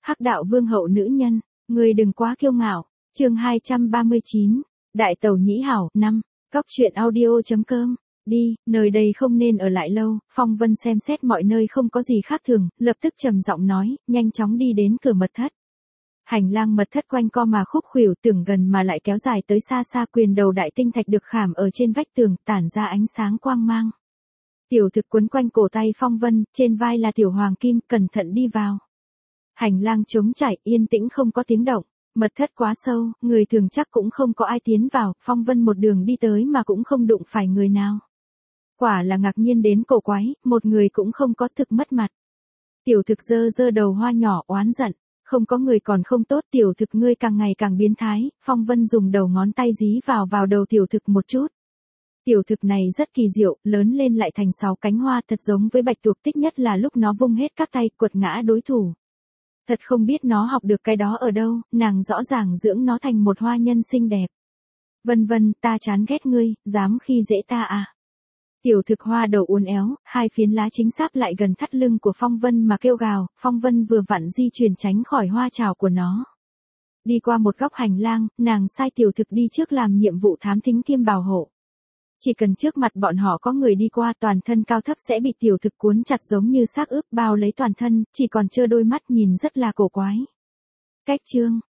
Hắc đạo vương hậu nữ nhân, người đừng quá kiêu ngạo. Chương 239, Đại tẩu nhĩ hảo, 5, Cóc truyện audio.com. Đi, nơi đây không nên ở lại lâu. Phong Vân xem xét mọi nơi không có gì khác thường, lập tức trầm giọng nói, nhanh chóng đi đến cửa mật thất. Hành lang mật thất quanh co mà khúc khuỷu, tưởng gần mà lại kéo dài tới xa xa. Quyền đầu đại tinh thạch được khảm ở trên vách tường, tản ra ánh sáng quang mang. Tiểu thực quấn quanh cổ tay Phong Vân, trên vai là tiểu hoàng kim, cẩn thận đi vào. Hành lang trống trải, yên tĩnh không có tiếng động. Mật thất quá sâu, người thường chắc cũng không có ai tiến vào. Phong Vân một đường đi tới mà cũng không đụng phải người nào. Quả là ngạc nhiên đến cổ quái, một người cũng không có, thực mất mặt. Tiểu thực giơ đầu hoa nhỏ oán giận, không có người còn không tốt, tiểu thực ngươi càng ngày càng biến thái. Phong Vân dùng đầu ngón tay dí vào đầu tiểu thực một chút. Tiểu thực này rất kỳ diệu, lớn lên lại thành 6 cánh hoa, thật giống với bạch tuộc, thích nhất là lúc nó vung hết các tay quật ngã đối thủ. Thật không biết nó học được cái đó ở đâu, nàng rõ ràng dưỡng nó thành một hoa nhân xinh đẹp. Vân Vân, ta chán ghét ngươi, dám khi dễ ta à. Tiểu thực hoa đầu uốn éo, hai phiến lá chính xác lại gần thắt lưng của Phong Vân mà kêu gào. Phong Vân vừa vặn di chuyển tránh khỏi hoa trào của nó. Đi qua một góc hành lang, nàng sai tiểu thực đi trước làm nhiệm vụ thám thính kiêm bảo hộ. Chỉ cần trước mặt bọn họ có người đi qua, toàn thân cao thấp sẽ bị tiểu thực cuốn chặt giống như xác ướp bao lấy toàn thân, chỉ còn trơ đôi mắt nhìn rất là cổ quái. Cách chương,